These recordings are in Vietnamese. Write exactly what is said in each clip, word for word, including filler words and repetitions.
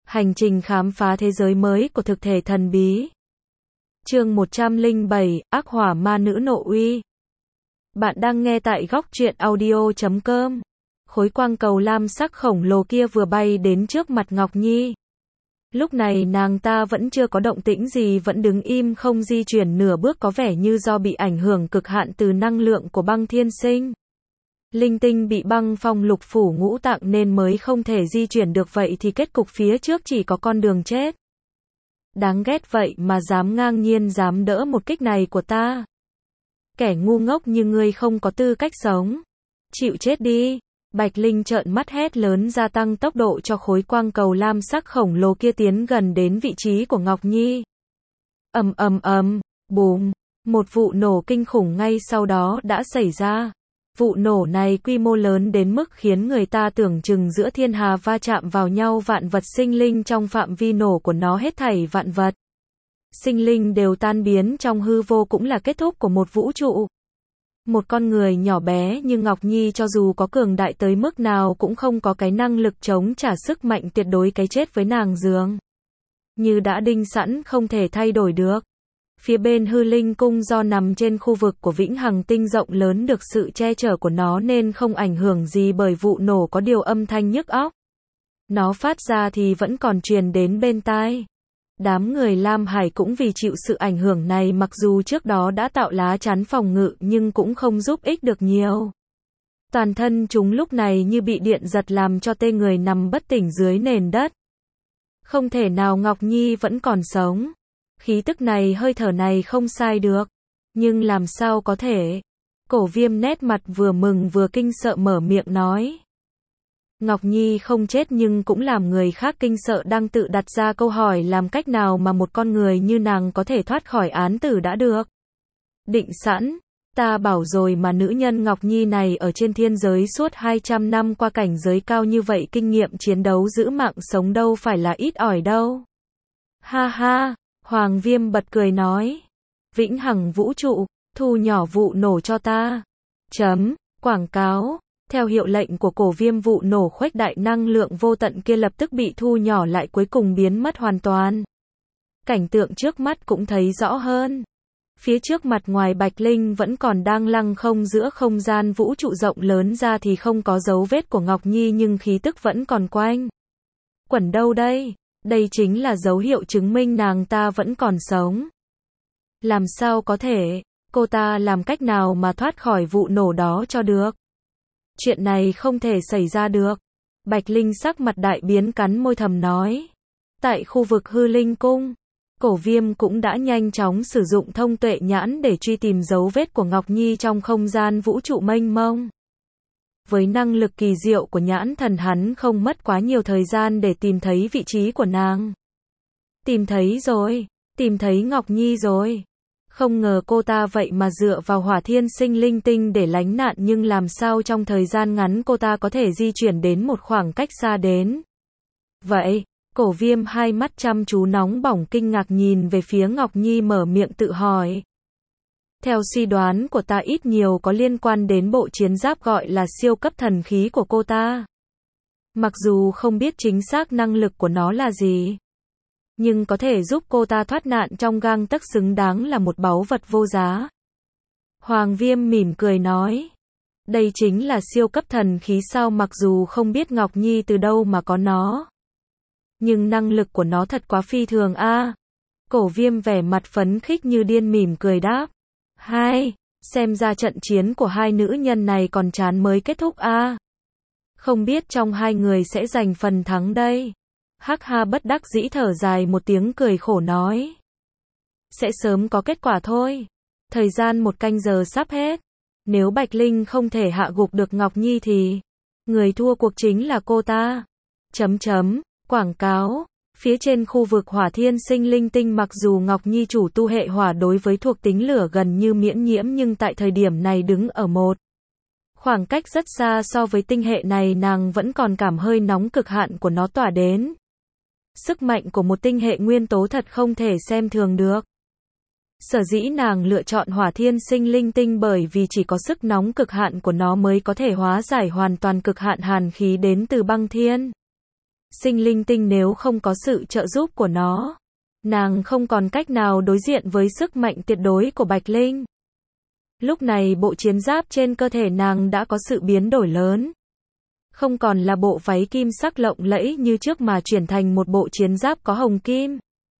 Hành trình khám phá thế giới mới của thực thể thần bí. Chương một trăm lẻ bảy, Ác hỏa ma nữ nộ uy. Bạn đang nghe tại góc truyện audio chấm com. Khối quang cầu lam sắc khổng lồ kia vừa bay đến trước mặt Ngọc Nhi. Lúc này nàng ta vẫn chưa có động tĩnh gì, vẫn đứng im không di chuyển nửa bước, có vẻ như do bị ảnh hưởng cực hạn từ năng lượng của băng thiên sinh. Linh tinh bị băng phong lục phủ ngũ tạng nên mới không thể di chuyển được, vậy thì kết cục phía trước chỉ có con đường chết. Đáng ghét vậy mà dám ngang nhiên dám đỡ một kích này của ta. Kẻ ngu ngốc như ngươi không có tư cách sống. Chịu chết đi. Bạch Linh trợn mắt hét lớn, gia tăng tốc độ cho khối quang cầu lam sắc khổng lồ kia tiến gần đến vị trí của Ngọc Nhi. Ầm ầm ầm, bùm, một vụ nổ kinh khủng ngay sau đó đã xảy ra. Vụ nổ này quy mô lớn đến mức khiến người ta tưởng chừng giữa thiên hà va chạm vào nhau, vạn vật sinh linh trong phạm vi nổ của nó, hết thảy vạn vật sinh linh đều tan biến trong hư vô, cũng là kết thúc của một vũ trụ. Một con người nhỏ bé như Ngọc Nhi cho dù có cường đại tới mức nào cũng không có cái năng lực chống trả sức mạnh tuyệt đối, cái chết với nàng dường như đã đinh sẵn, không thể thay đổi được. Phía bên hư linh cung, do nằm trên khu vực của Vĩnh Hằng tinh rộng lớn, được sự che chở của nó nên không ảnh hưởng gì bởi vụ nổ, có điều âm thanh nhức óc nó phát ra thì vẫn còn truyền đến bên tai. Đám người Lam Hải cũng vì chịu sự ảnh hưởng này, mặc dù trước đó đã tạo lá chắn phòng ngự nhưng cũng không giúp ích được nhiều. Toàn thân chúng lúc này như bị điện giật, làm cho tê người nằm bất tỉnh dưới nền đất. Không thể nào, Ngọc Nhi vẫn còn sống. Khí tức này, hơi thở này không sai được. Nhưng làm sao có thể? Cổ Viêm nét mặt vừa mừng vừa kinh sợ mở miệng nói. Ngọc Nhi không chết nhưng cũng làm người khác kinh sợ, đang tự đặt ra câu hỏi làm cách nào mà một con người như nàng có thể thoát khỏi án tử đã được định sẵn. Ta bảo rồi mà, nữ nhân Ngọc Nhi này ở trên thiên giới suốt hai trăm năm qua, cảnh giới cao như vậy, kinh nghiệm chiến đấu giữ mạng sống đâu phải là ít ỏi đâu. Ha ha, Hoàng Viêm bật cười nói. Vĩnh Hằng vũ trụ, thu nhỏ vụ nổ cho ta. Chấm, quảng cáo. Theo hiệu lệnh của Cổ Viêm, vụ nổ khuếch đại năng lượng vô tận kia lập tức bị thu nhỏ lại, cuối cùng biến mất hoàn toàn. Cảnh tượng trước mắt cũng thấy rõ hơn. Phía trước mặt ngoài Bạch Linh vẫn còn đang lăng không giữa không gian vũ trụ rộng lớn ra thì không có dấu vết của Ngọc Nhi, nhưng khí tức vẫn còn quanh quẩn đâu đây. Đây chính là dấu hiệu chứng minh nàng ta vẫn còn sống. Làm sao có thể? Cô ta làm cách nào mà thoát khỏi vụ nổ đó cho được? Chuyện này không thể xảy ra được. Bạch Linh sắc mặt đại biến, cắn môi thầm nói. Tại khu vực hư linh cung, Cổ Viêm cũng đã nhanh chóng sử dụng thông tuệ nhãn để truy tìm dấu vết của Ngọc Nhi trong không gian vũ trụ mênh mông. Với năng lực kỳ diệu của nhãn thần, hắn không mất quá nhiều thời gian để tìm thấy vị trí của nàng. Tìm thấy rồi, tìm thấy Ngọc Nhi rồi. Không ngờ cô ta vậy mà dựa vào hỏa thiên sinh linh tinh để lánh nạn, nhưng làm sao trong thời gian ngắn cô ta có thể di chuyển đến một khoảng cách xa đến vậy? Cổ Viêm hai mắt chăm chú nóng bỏng kinh ngạc nhìn về phía Ngọc Nhi, mở miệng tự hỏi. Theo suy đoán của ta, ít nhiều có liên quan đến bộ chiến giáp gọi là siêu cấp thần khí của cô ta. Mặc dù không biết chính xác năng lực của nó là gì, nhưng có thể giúp cô ta thoát nạn trong gang tấc, xứng đáng là một báu vật vô giá. Hoàng Viêm mỉm cười nói. Đây chính là siêu cấp thần khí sao? Mặc dù không biết Ngọc Nhi từ đâu mà có nó, nhưng năng lực của nó thật quá phi thường a. À. Cổ Viêm vẻ mặt phấn khích như điên mỉm cười đáp. Hai, xem ra trận chiến của hai nữ nhân này còn chán mới kết thúc a. À. Không biết trong hai người sẽ giành phần thắng đây. Hắc Ha bất đắc dĩ thở dài một tiếng, cười khổ nói. Sẽ sớm có kết quả thôi. Thời gian một canh giờ sắp hết. Nếu Bạch Linh không thể hạ gục được Ngọc Nhi thì người thua cuộc chính là cô ta. Chấm chấm, quảng cáo. Phía trên khu vực hỏa thiên sinh linh tinh, mặc dù Ngọc Nhi chủ tu hệ hỏa đối với thuộc tính lửa gần như miễn nhiễm, nhưng tại thời điểm này đứng ở một khoảng cách rất xa so với tinh hệ này, nàng vẫn còn cảm hơi nóng cực hạn của nó tỏa đến. Sức mạnh của một tinh hệ nguyên tố thật không thể xem thường được. Sở dĩ nàng lựa chọn hỏa thiên sinh linh tinh bởi vì chỉ có sức nóng cực hạn của nó mới có thể hóa giải hoàn toàn cực hạn hàn khí đến từ băng thiên. Sinh linh tinh nếu không có sự trợ giúp của nó, nàng không còn cách nào đối diện với sức mạnh tuyệt đối của Bạch Linh. Lúc này bộ chiến giáp trên cơ thể nàng đã có sự biến đổi lớn. Không còn là bộ váy kim sắc lộng lẫy như trước mà chuyển thành một bộ chiến giáp có hồng kim,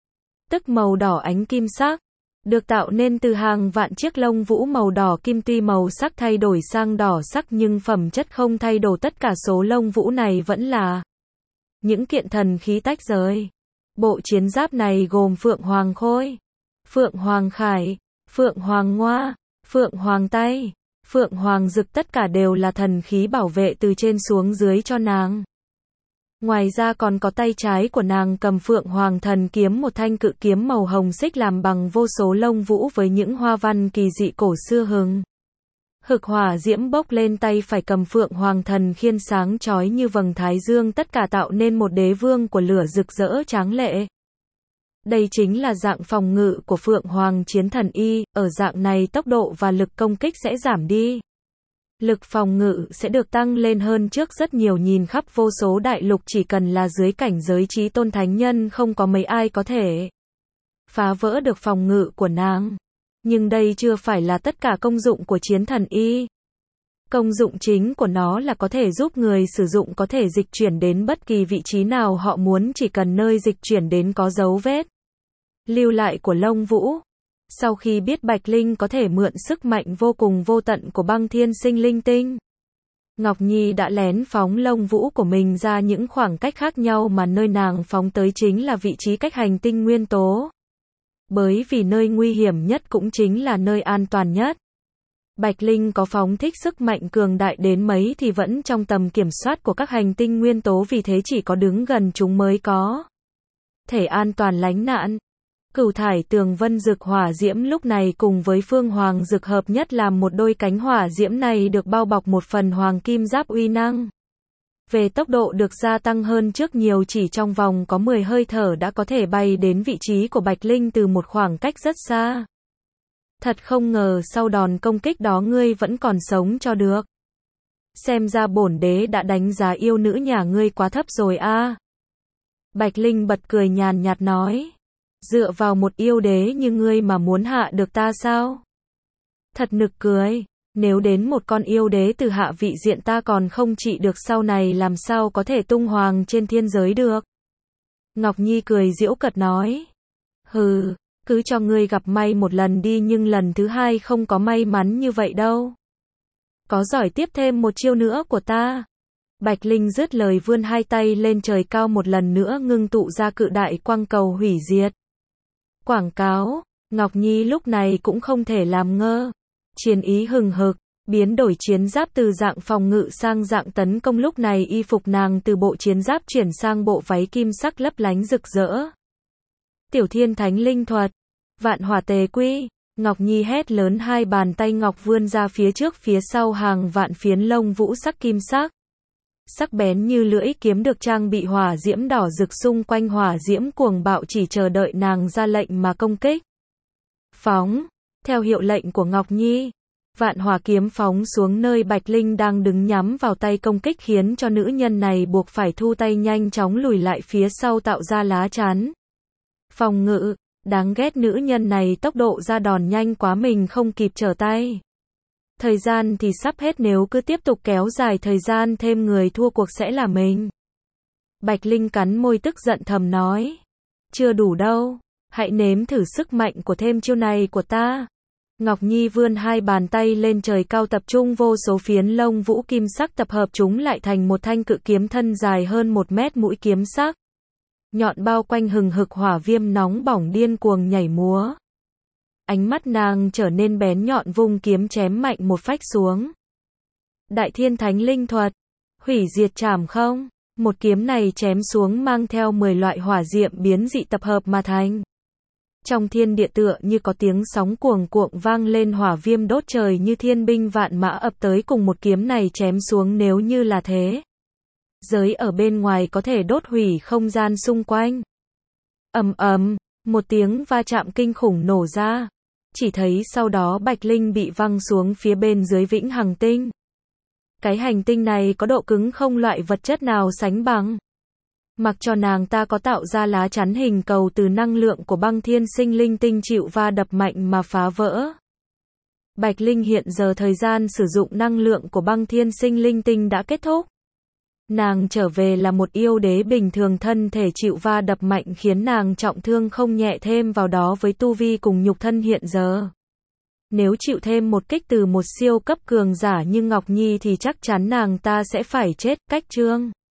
tức màu đỏ ánh kim sắc, được tạo nên từ hàng vạn chiếc lông vũ màu đỏ kim. Tuy màu sắc thay đổi sang đỏ sắc nhưng phẩm chất không thay đổi, tất cả số lông vũ này vẫn là những kiện thần khí tách rời. Bộ chiến giáp này gồm Phượng Hoàng Khôi, Phượng Hoàng Khải, Phượng Hoàng Ngoa, Phượng Hoàng Tay, Phượng Hoàng Dực, tất cả đều là thần khí bảo vệ từ trên xuống dưới cho nàng. Ngoài ra còn có tay trái của nàng cầm Phượng Hoàng Thần Kiếm, một thanh cự kiếm màu hồng xích làm bằng vô số lông vũ với những hoa văn kỳ dị cổ xưa hừng hực hỏa diễm bốc lên. Tay phải cầm Phượng Hoàng Thần Khiên sáng chói như vầng thái dương, tất cả tạo nên một đế vương của lửa rực rỡ tráng lệ. Đây chính là dạng phòng ngự của Phượng Hoàng Chiến Thần Y, ở dạng này tốc độ và lực công kích sẽ giảm đi. Lực phòng ngự sẽ được tăng lên hơn trước rất nhiều, nhìn khắp vô số đại lục chỉ cần là dưới cảnh giới chí tôn thánh nhân không có mấy ai có thể phá vỡ được phòng ngự của nàng. Nhưng đây chưa phải là tất cả công dụng của Chiến Thần Y. Công dụng chính của nó là có thể giúp người sử dụng có thể dịch chuyển đến bất kỳ vị trí nào họ muốn, chỉ cần nơi dịch chuyển đến có dấu vết lưu lại của lông vũ. Sau khi biết Bạch Linh có thể mượn sức mạnh vô cùng vô tận của băng thiên sinh linh tinh, Ngọc Nhi đã lén phóng lông vũ của mình ra những khoảng cách khác nhau, mà nơi nàng phóng tới chính là vị trí cách hành tinh nguyên tố. Bởi vì nơi nguy hiểm nhất cũng chính là nơi an toàn nhất. Bạch Linh có phóng thích sức mạnh cường đại đến mấy thì vẫn trong tầm kiểm soát của các hành tinh nguyên tố, vì thế chỉ có đứng gần chúng mới có thể an toàn lánh nạn. Cửu thải tường vân dực hỏa diễm lúc này cùng với phương hoàng dực hợp nhất làm một đôi cánh. Hỏa diễm này được bao bọc một phần hoàng kim giáp, uy năng về tốc độ được gia tăng hơn trước nhiều, chỉ trong vòng có mười hơi thở đã có thể bay đến vị trí của Bạch Linh từ một khoảng cách rất xa. Thật không ngờ sau đòn công kích đó ngươi vẫn còn sống cho được. Xem ra bổn đế đã đánh giá yêu nữ nhà ngươi quá thấp rồi a. À. Bạch Linh bật cười nhàn nhạt nói. Dựa vào một yêu đế như ngươi mà muốn hạ được ta sao? Thật nực cười, nếu đến một con yêu đế từ hạ vị diện ta còn không trị được, sau này làm sao có thể tung hoàng trên thiên giới được? Ngọc Nhi cười giễu cợt nói. Hừ, cứ cho ngươi gặp may một lần đi, nhưng lần thứ hai không có may mắn như vậy đâu. Có giỏi tiếp thêm một chiêu nữa của ta. Bạch Linh dứt lời vươn hai tay lên trời cao, một lần nữa ngưng tụ ra cự đại quang cầu hủy diệt. Quảng cáo, Ngọc Nhi lúc này cũng không thể làm ngơ. Chiến ý hừng hực, biến đổi chiến giáp từ dạng phòng ngự sang dạng tấn công. Lúc này y phục nàng từ bộ chiến giáp chuyển sang bộ váy kim sắc lấp lánh rực rỡ. Tiểu Thiên Thánh Linh Thuật, Vạn Hỏa Tề Quy. Ngọc Nhi hét lớn, hai bàn tay ngọc vươn ra phía trước, phía sau hàng vạn phiến lông vũ sắc kim sắc, sắc bén như lưỡi kiếm được trang bị hỏa diễm đỏ rực, xung quanh hỏa diễm cuồng bạo chỉ chờ đợi nàng ra lệnh mà công kích. Phóng, theo hiệu lệnh của Ngọc Nhi, vạn hỏa kiếm phóng xuống nơi Bạch Linh đang đứng, nhắm vào tay công kích, khiến cho nữ nhân này buộc phải thu tay, nhanh chóng lùi lại phía sau tạo ra lá chắn phòng ngự. Đáng ghét, nữ nhân này tốc độ ra đòn nhanh quá, mình không kịp trở tay. Thời gian thì sắp hết, nếu cứ tiếp tục kéo dài thời gian thêm, người thua cuộc sẽ là mình. Bạch Linh cắn môi tức giận thầm nói. Chưa đủ đâu, hãy nếm thử sức mạnh của thêm chiêu này của ta. Ngọc Nhi vươn hai bàn tay lên trời cao, tập trung vô số phiến lông vũ kim sắc, tập hợp chúng lại thành một thanh cự kiếm thân dài hơn một mét, mũi kiếm sắc nhọn bao quanh hừng hực hỏa viêm nóng bỏng điên cuồng nhảy múa. Ánh mắt nàng trở nên bén nhọn, vung kiếm chém mạnh một phách xuống. Đại Thiên Thánh Linh Thuật, hủy diệt trảm không? Một kiếm này chém xuống mang theo mười loại hỏa diệm biến dị tập hợp mà thành. Trong thiên địa tựa như có tiếng sóng cuồng cuộn vang lên, hỏa viêm đốt trời như thiên binh vạn mã ập tới, cùng một kiếm này chém xuống, nếu như là thế giới ở bên ngoài có thể đốt hủy không gian xung quanh. Ầm ầm, một tiếng va chạm kinh khủng nổ ra. Chỉ thấy sau đó Bạch Linh bị văng xuống phía bên dưới Vĩnh Hằng Tinh. Cái hành tinh này có độ cứng không loại vật chất nào sánh bằng. Mặc cho nàng ta có tạo ra lá chắn hình cầu từ năng lượng của băng thiên sinh linh tinh chịu va đập mạnh mà phá vỡ. Bạch Linh hiện giờ thời gian sử dụng năng lượng của băng thiên sinh linh tinh đã kết thúc. Nàng trở về là một yêu đế bình thường, thân thể chịu va đập mạnh khiến nàng trọng thương không nhẹ, thêm vào đó với tu vi cùng nhục thân hiện giờ. Nếu chịu thêm một kích từ một siêu cấp cường giả như Ngọc Nhi thì chắc chắn nàng ta sẽ phải chết. Cách chương